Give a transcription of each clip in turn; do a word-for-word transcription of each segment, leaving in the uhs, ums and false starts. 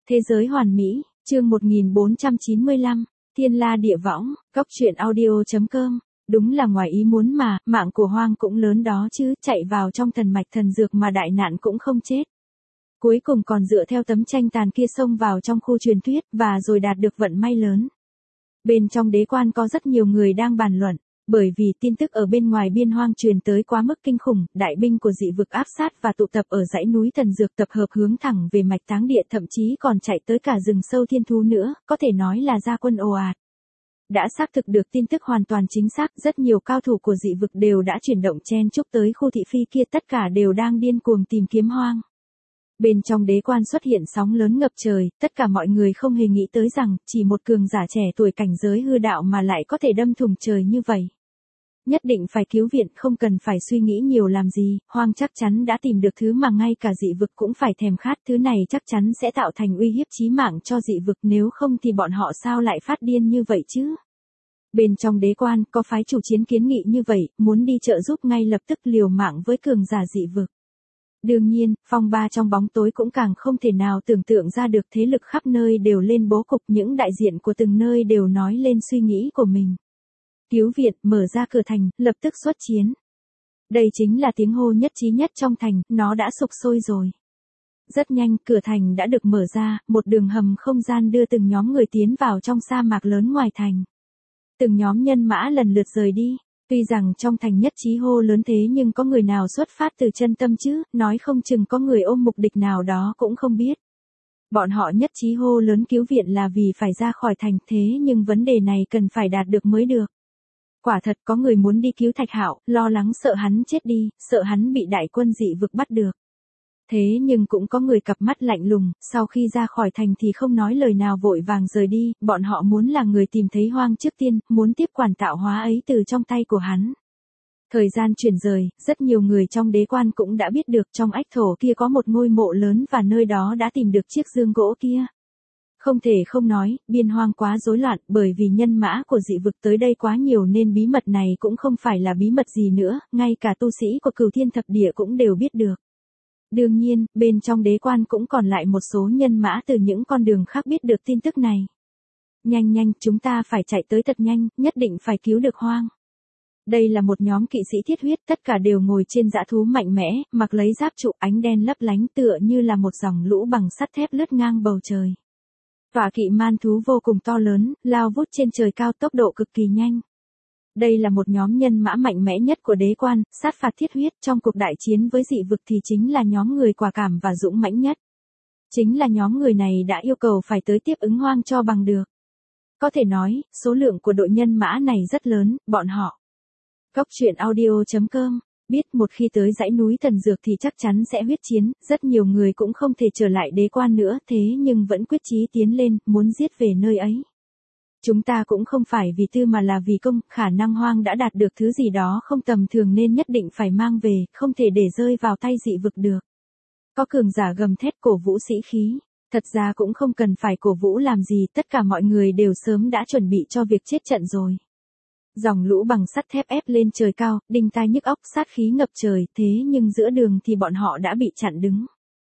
Thế giới hoàn mỹ, chương một nghìn bốn trăm chín mươi lăm, Thiên La Địa Võng, Cóc truyện audio chấm com. Đúng là ngoài ý muốn mà, mạng của Hoang cũng lớn đó chứ, chạy vào trong thần mạch thần dược mà đại nạn cũng không chết. Cuối cùng còn dựa theo tấm tranh tàn kia xông vào trong khu truyền thuyết, và rồi đạt được vận may lớn. Bên trong đế quan có rất nhiều người đang bàn luận, bởi vì tin tức ở bên ngoài biên hoang truyền tới quá mức kinh khủng, đại binh của dị vực áp sát và tụ tập ở dãy núi thần dược tập hợp hướng thẳng về mạch táng địa, thậm chí còn chạy tới cả rừng sâu thiên thú nữa, có thể nói là ra quân ồ ạt. Đã xác thực được tin tức hoàn toàn chính xác, rất nhiều cao thủ của dị vực đều đã chuyển động chen chúc tới khu thị phi kia, tất cả đều đang điên cuồng tìm kiếm Hoang. Bên trong đế quan xuất hiện sóng lớn ngập trời, tất cả mọi người không hề nghĩ tới rằng, chỉ một cường giả trẻ tuổi cảnh giới hư đạo mà lại có thể đâm thủng trời như vậy. Nhất định phải cứu viện, không cần phải suy nghĩ nhiều làm gì, Hoang chắc chắn đã tìm được thứ mà ngay cả dị vực cũng phải thèm khát, thứ này chắc chắn sẽ tạo thành uy hiếp chí mạng cho dị vực, nếu không thì bọn họ sao lại phát điên như vậy chứ. Bên trong đế quan, có phái chủ chiến kiến nghị như vậy, muốn đi trợ giúp ngay lập tức liều mạng với cường giả dị vực. Đương nhiên, phong ba trong bóng tối cũng càng không thể nào tưởng tượng ra được, thế lực khắp nơi đều lên bố cục, những đại diện của từng nơi đều nói lên suy nghĩ của mình. Cứu viện, mở ra cửa thành, lập tức xuất chiến. Đây chính là tiếng hô nhất trí nhất trong thành, nó đã sục sôi rồi. Rất nhanh, cửa thành đã được mở ra, một đường hầm không gian đưa từng nhóm người tiến vào trong sa mạc lớn ngoài thành. Từng nhóm nhân mã lần lượt rời đi. Tuy rằng trong thành nhất trí hô lớn thế nhưng có người nào xuất phát từ chân tâm chứ, nói không chừng có người ôm mục đích nào đó cũng không biết. Bọn họ nhất trí hô lớn cứu viện là vì phải ra khỏi thành, thế nhưng vấn đề này cần phải đạt được mới được. Quả thật có người muốn đi cứu Thạch Hạo, lo lắng sợ hắn chết đi, sợ hắn bị đại quân dị vực bắt được. Thế nhưng cũng có người cặp mắt lạnh lùng, sau khi ra khỏi thành thì không nói lời nào vội vàng rời đi, bọn họ muốn là người tìm thấy Hoang trước tiên, muốn tiếp quản tạo hóa ấy từ trong tay của hắn. Thời gian chuyển rời, rất nhiều người trong đế quan cũng đã biết được trong ách thổ kia có một ngôi mộ lớn và nơi đó đã tìm được chiếc dương gỗ kia. Không thể không nói, biên hoang quá rối loạn, bởi vì nhân mã của dị vực tới đây quá nhiều nên bí mật này cũng không phải là bí mật gì nữa, ngay cả tu sĩ của Cửu Thiên Thập Địa cũng đều biết được. Đương nhiên, bên trong đế quan cũng còn lại một số nhân mã từ những con đường khác biết được tin tức này. Nhanh nhanh, chúng ta phải chạy tới thật nhanh, nhất định phải cứu được Hoang. Đây là một nhóm kỵ sĩ thiết huyết, tất cả đều ngồi trên dã thú mạnh mẽ, mặc lấy giáp trụ ánh đen lấp lánh tựa như là một dòng lũ bằng sắt thép lướt ngang bầu trời. Tọa kỵ man thú vô cùng to lớn, lao vút trên trời cao, tốc độ cực kỳ nhanh. Đây là một nhóm nhân mã mạnh mẽ nhất của đế quan, sát phạt thiết huyết, trong cuộc đại chiến với dị vực thì chính là nhóm người quả cảm và dũng mãnh nhất. Chính là nhóm người này đã yêu cầu phải tới tiếp ứng Hoang cho bằng được. Có thể nói, số lượng của đội nhân mã này rất lớn, bọn họ. Cóc truyện audio chấm com, biết một khi tới dãy núi thần dược thì chắc chắn sẽ huyết chiến, rất nhiều người cũng không thể trở lại đế quan nữa, thế nhưng vẫn quyết chí tiến lên, muốn giết về nơi ấy. Chúng ta cũng không phải vì tư mà là vì công, khả năng Hoang đã đạt được thứ gì đó không tầm thường nên nhất định phải mang về, không thể để rơi vào tay dị vực được. Có cường giả gầm thét cổ vũ sĩ khí, thật ra cũng không cần phải cổ vũ làm gì, tất cả mọi người đều sớm đã chuẩn bị cho việc chết trận rồi. Dòng lũ bằng sắt thép ép lên trời cao, đinh tai nhức óc, sát khí ngập trời, thế nhưng giữa đường thì bọn họ đã bị chặn đứng.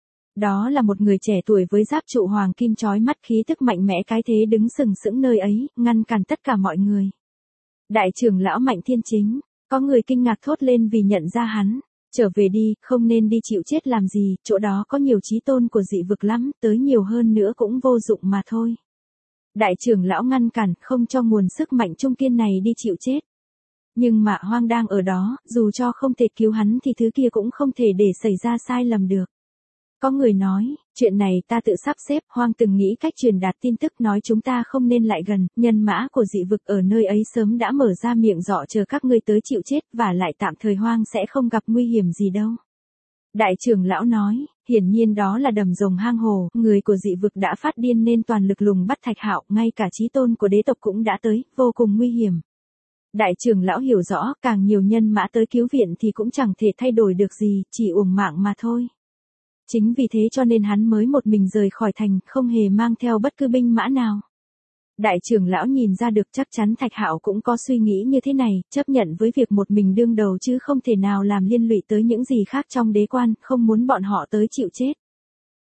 Đó là một người trẻ tuổi với giáp trụ hoàng kim chói mắt, khí tức mạnh mẽ cái thế đứng sừng sững nơi ấy, ngăn cản tất cả mọi người. Đại trưởng lão Mạnh Thiên Chính, có người kinh ngạc thốt lên vì nhận ra hắn. Trở về đi, không nên đi chịu chết làm gì, chỗ đó có nhiều chí tôn của dị vực lắm, tới nhiều hơn nữa cũng vô dụng mà thôi. Đại trưởng lão ngăn cản, không cho nguồn sức mạnh trung kiên này đi chịu chết. Nhưng mà Hoang đang ở đó, dù cho không thể cứu hắn thì thứ kia cũng không thể để xảy ra sai lầm được. Có người nói, chuyện này ta tự sắp xếp, Hoang từng nghĩ cách truyền đạt tin tức, nói chúng ta không nên lại gần, nhân mã của dị vực ở nơi ấy sớm đã mở ra miệng rọ chờ các ngươi tới chịu chết, và lại tạm thời Hoang sẽ không gặp nguy hiểm gì đâu. Đại trưởng lão nói, hiển nhiên đó là đầm rồng hang hồ, người của dị vực đã phát điên nên toàn lực lùng bắt Thạch Hạo, ngay cả chí tôn của đế tộc cũng đã tới, vô cùng nguy hiểm. Đại trưởng lão hiểu rõ, càng nhiều nhân mã tới cứu viện thì cũng chẳng thể thay đổi được gì, chỉ uổng mạng mà thôi. Chính vì thế cho nên hắn mới một mình rời khỏi thành, không hề mang theo bất cứ binh mã nào. Đại trưởng lão nhìn ra được chắc chắn Thạch Hạo cũng có suy nghĩ như thế này, chấp nhận với việc một mình đương đầu chứ không thể nào làm liên lụy tới những gì khác trong đế quan, không muốn bọn họ tới chịu chết.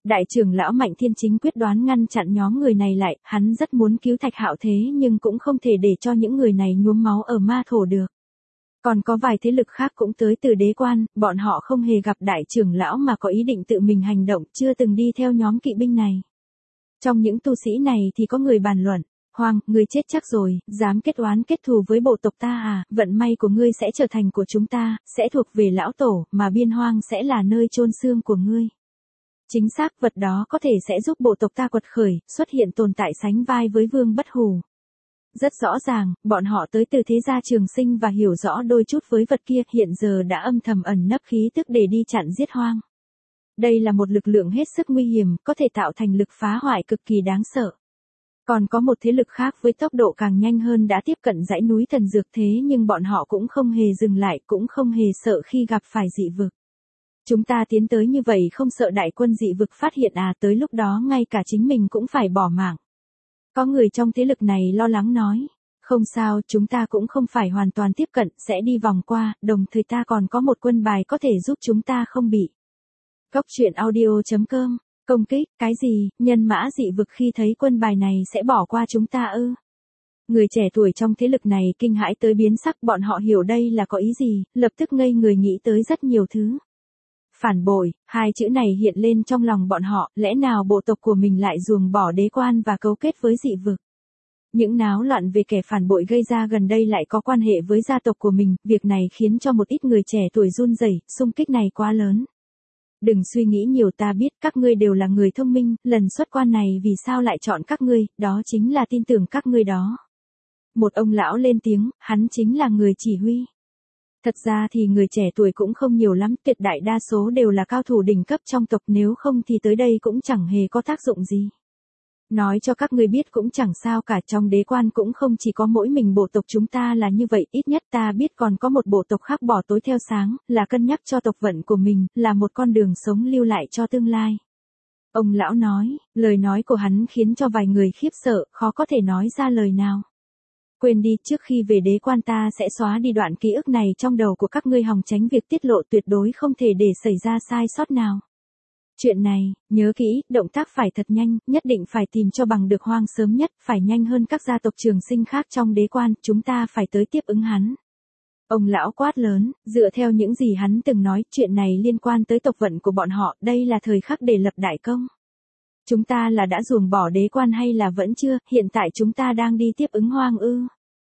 Đại trưởng lão Mạnh Thiên Chính quyết đoán ngăn chặn nhóm người này lại, hắn rất muốn cứu Thạch Hạo thế nhưng cũng không thể để cho những người này nhuốm máu ở ma thổ được. Còn có vài thế lực khác cũng tới từ đế quan, bọn họ không hề gặp đại trưởng lão mà có ý định tự mình hành động, chưa từng đi theo nhóm kỵ binh này. Trong những tu sĩ này thì có người bàn luận, Hoang, ngươi chết chắc rồi, dám kết oán kết thù với bộ tộc ta à, vận may của ngươi sẽ trở thành của chúng ta, sẽ thuộc về lão tổ, mà biên hoang sẽ là nơi chôn xương của ngươi. Chính xác, vật đó có thể sẽ giúp bộ tộc ta quật khởi, xuất hiện tồn tại sánh vai với Vương Bất Hủ. Rất rõ ràng, bọn họ tới từ thế gia Trường Sinh và hiểu rõ đôi chút với vật kia, hiện giờ đã âm thầm ẩn nấp khí tức để đi chặn giết Hoang. Đây là một lực lượng hết sức nguy hiểm, có thể tạo thành lực phá hoại cực kỳ đáng sợ. Còn có một thế lực khác với tốc độ càng nhanh hơn đã tiếp cận dãy núi thần dược thế nhưng bọn họ cũng không hề dừng lại, cũng không hề sợ khi gặp phải dị vực. Chúng ta tiến tới như vậy không sợ đại quân dị vực phát hiện à, tới lúc đó ngay cả chính mình cũng phải bỏ mạng. Có người trong thế lực này lo lắng nói, không sao, chúng ta cũng không phải hoàn toàn tiếp cận, sẽ đi vòng qua, đồng thời ta còn có một quân bài có thể giúp chúng ta không bị. Cốc truyện audio chấm com, công kích, cái gì, nhân mã dị vực khi thấy quân bài này sẽ bỏ qua chúng ta ư? Người trẻ tuổi trong thế lực này kinh hãi tới biến sắc, bọn họ hiểu đây là có ý gì, lập tức ngây người nghĩ tới rất nhiều thứ. Phản bội, hai chữ này hiện lên trong lòng bọn họ, lẽ nào bộ tộc của mình lại ruồng bỏ đế quan và cấu kết với dị vực. Những náo loạn về kẻ phản bội gây ra gần đây lại có quan hệ với gia tộc của mình, việc này khiến cho một ít người trẻ tuổi run rẩy, xung kích này quá lớn. Đừng suy nghĩ nhiều, ta biết các ngươi đều là người thông minh, lần xuất quan này vì sao lại chọn các ngươi, đó chính là tin tưởng các ngươi đó. Một ông lão lên tiếng, hắn chính là người chỉ huy. Thật ra thì người trẻ tuổi cũng không nhiều lắm, tuyệt đại đa số đều là cao thủ đỉnh cấp trong tộc, nếu không thì tới đây cũng chẳng hề có tác dụng gì. Nói cho các ngươi biết cũng chẳng sao cả, trong đế quan cũng không chỉ có mỗi mình bộ tộc chúng ta là như vậy, ít nhất ta biết còn có một bộ tộc khác bỏ tối theo sáng, là cân nhắc cho tộc vận của mình, là một con đường sống lưu lại cho tương lai. Ông lão nói, lời nói của hắn khiến cho vài người khiếp sợ, khó có thể nói ra lời nào. Quên đi, trước khi về đế quan ta sẽ xóa đi đoạn ký ức này trong đầu của các ngươi, hòng tránh việc tiết lộ, tuyệt đối không thể để xảy ra sai sót nào. Chuyện này, nhớ kỹ, động tác phải thật nhanh, nhất định phải tìm cho bằng được Hoang sớm nhất, phải nhanh hơn các gia tộc Trường Sinh khác trong đế quan, chúng ta phải tới tiếp ứng hắn. Ông lão quát lớn, dựa theo những gì hắn từng nói, chuyện này liên quan tới tộc vận của bọn họ, đây là thời khắc để lập đại công. Chúng ta là đã ruồng bỏ đế quan hay là vẫn chưa, hiện tại chúng ta đang đi tiếp ứng Hoang ư?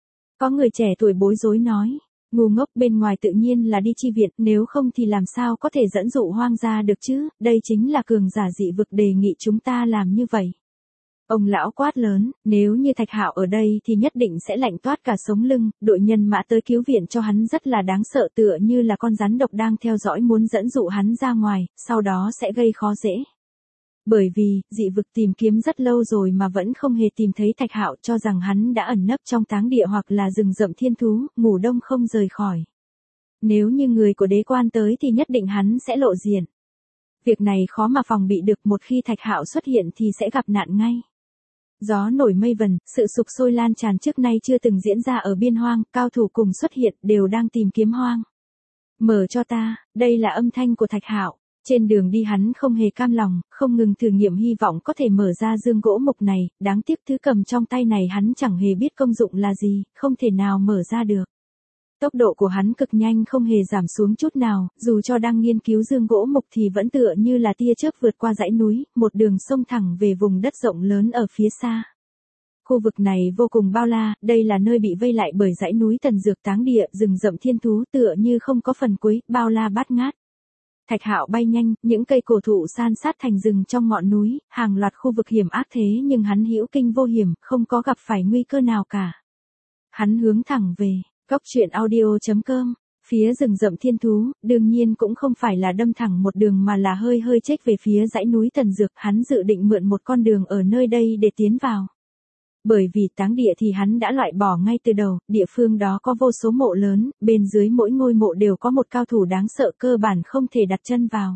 Có người trẻ tuổi bối rối nói, ngu ngốc, bên ngoài tự nhiên là đi chi viện, nếu không thì làm sao có thể dẫn dụ Hoang ra được chứ, đây chính là cường giả dị vực đề nghị chúng ta làm như vậy. Ông lão quát lớn, nếu như Thạch Hạo ở đây thì nhất định sẽ lạnh toát cả sống lưng, đội nhân mã tới cứu viện cho hắn rất là đáng sợ, tựa như là con rắn độc đang theo dõi muốn dẫn dụ hắn ra ngoài, sau đó sẽ gây khó dễ. Bởi vì, dị vực tìm kiếm rất lâu rồi mà vẫn không hề tìm thấy Thạch Hạo, cho rằng hắn đã ẩn nấp trong táng địa hoặc là rừng rậm thiên thú, ngủ đông không rời khỏi. Nếu như người của đế quan tới thì nhất định hắn sẽ lộ diện. Việc này khó mà phòng bị được, một khi Thạch Hạo xuất hiện thì sẽ gặp nạn ngay. Gió nổi mây vần, sự sục sôi lan tràn trước nay chưa từng diễn ra ở biên hoang, cao thủ cùng xuất hiện, đều đang tìm kiếm Hoang. Mở cho ta, đây là âm thanh của Thạch Hạo. Trên đường đi hắn không hề cam lòng, không ngừng thử nghiệm hy vọng có thể mở ra dương gỗ mục này, đáng tiếc thứ cầm trong tay này hắn chẳng hề biết công dụng là gì, không thể nào mở ra được. Tốc độ của hắn cực nhanh, không hề giảm xuống chút nào, dù cho đang nghiên cứu dương gỗ mục thì vẫn tựa như là tia chớp vượt qua dãy núi, một đường sông thẳng về vùng đất rộng lớn ở phía xa. Khu vực này vô cùng bao la, đây là nơi bị vây lại bởi dãy núi thần dược táng địa, rừng rậm thiên thú, tựa như không có phần cuối, bao la bát ngát. Thạch Hạo bay nhanh, những cây cổ thụ san sát thành rừng trong ngọn núi, hàng loạt khu vực hiểm ác thế nhưng hắn hữu kinh vô hiểm, không có gặp phải nguy cơ nào cả. Hắn hướng thẳng về, cốc truyện audio chấm com, phía rừng rậm thiên thú, đương nhiên cũng không phải là đâm thẳng một đường mà là hơi hơi chếch về phía dãy núi thần dược, hắn dự định mượn một con đường ở nơi đây để tiến vào. Bởi vì táng địa thì hắn đã loại bỏ ngay từ đầu, địa phương đó có vô số mộ lớn, bên dưới mỗi ngôi mộ đều có một cao thủ đáng sợ, cơ bản không thể đặt chân vào.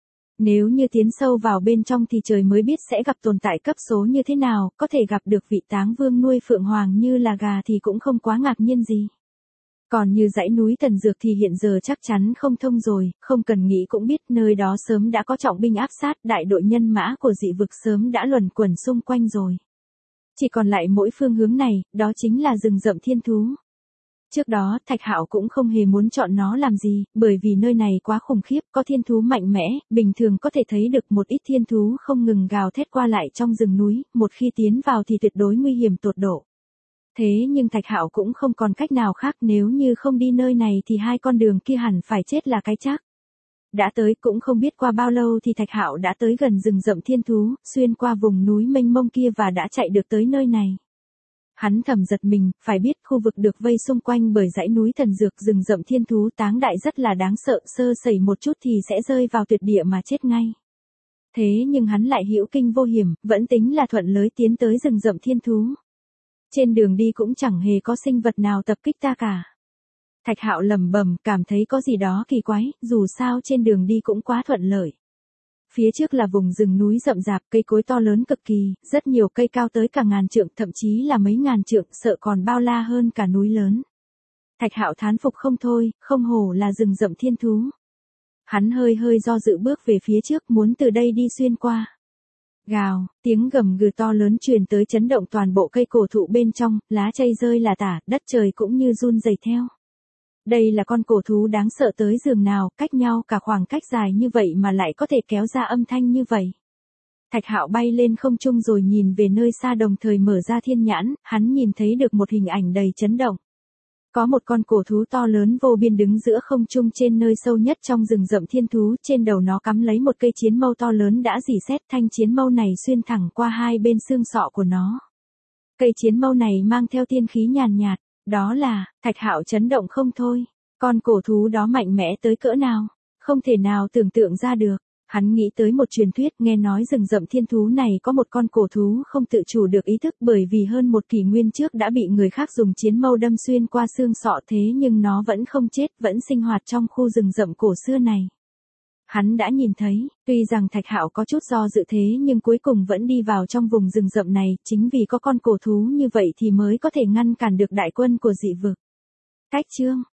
Nếu như tiến sâu vào bên trong thì trời mới biết sẽ gặp tồn tại cấp số như thế nào, có thể gặp được vị táng vương nuôi phượng hoàng như là gà thì cũng không quá ngạc nhiên gì. Còn như dãy núi Thần Dược thì hiện giờ chắc chắn không thông rồi, không cần nghĩ cũng biết nơi đó sớm đã có trọng binh áp sát, đại đội nhân mã của dị vực sớm đã luẩn quẩn xung quanh rồi. Chỉ còn lại mỗi phương hướng này, đó chính là rừng rậm thiên thú. Trước đó, Thạch Hạo cũng không hề muốn chọn nó làm gì, bởi vì nơi này quá khủng khiếp, có thiên thú mạnh mẽ, bình thường có thể thấy được một ít thiên thú không ngừng gào thét qua lại trong rừng núi, một khi tiến vào thì tuyệt đối nguy hiểm tột độ. Thế nhưng Thạch Hạo cũng không còn cách nào khác, nếu như không đi nơi này thì hai con đường kia hẳn phải chết là cái chắc. Đã tới cũng không biết qua bao lâu thì Thạch Hạo đã tới gần rừng rậm thiên thú, xuyên qua vùng núi mênh mông kia và đã chạy được tới nơi này. Hắn thầm giật mình, phải biết khu vực được vây xung quanh bởi dãy núi Thần Dược, rừng rậm thiên thú táng đại rất là đáng sợ, sơ sẩy một chút thì sẽ rơi vào tuyệt địa mà chết ngay. Thế nhưng hắn lại hữu kinh vô hiểm, vẫn tính là thuận lợi tiến tới rừng rậm thiên thú. Trên đường đi cũng chẳng hề có sinh vật nào tập kích ta cả. Thạch Hạo lẩm bẩm, cảm thấy có gì đó kỳ quái, dù sao trên đường đi cũng quá thuận lợi. Phía trước là vùng rừng núi rậm rạp, cây cối to lớn cực kỳ, rất nhiều cây cao tới cả ngàn trượng, thậm chí là mấy ngàn trượng, sợ còn bao la hơn cả núi lớn. Thạch Hạo thán phục không thôi, không hổ là rừng rậm thiên thú. Hắn hơi hơi do dự bước về phía trước, muốn từ đây đi xuyên qua. Gào, tiếng gầm gừ to lớn truyền tới chấn động toàn bộ cây cổ thụ bên trong, lá cây rơi là tả, đất trời cũng như run rẩy theo. Đây là con cổ thú đáng sợ tới giường nào, cách nhau cả khoảng cách dài như vậy mà lại có thể kéo ra âm thanh như vậy. Thạch Hạo bay lên không trung rồi nhìn về nơi xa, đồng thời mở ra thiên nhãn, hắn nhìn thấy được một hình ảnh đầy chấn động. Có một con cổ thú to lớn vô biên đứng giữa không trung trên nơi sâu nhất trong rừng rậm thiên thú, trên đầu nó cắm lấy một cây chiến mâu to lớn đã rỉ sét, thanh chiến mâu này xuyên thẳng qua hai bên xương sọ của nó. Cây chiến mâu này mang theo tiên khí nhàn nhạt, đó là, Thạch Hạo chấn động không thôi, con cổ thú đó mạnh mẽ tới cỡ nào, không thể nào tưởng tượng ra được. Hắn nghĩ tới một truyền thuyết, nghe nói rừng rậm thiên thú này có một con cổ thú không tự chủ được ý thức, bởi vì hơn một kỷ nguyên trước đã bị người khác dùng chiến mâu đâm xuyên qua xương sọ, thế nhưng nó vẫn không chết, vẫn sinh hoạt trong khu rừng rậm cổ xưa này. Hắn đã nhìn thấy, tuy rằng Thạch Hạo có chút do dự thế nhưng cuối cùng vẫn đi vào trong vùng rừng rậm này, chính vì có con cổ thú như vậy thì mới có thể ngăn cản được đại quân của dị vực. Cách chương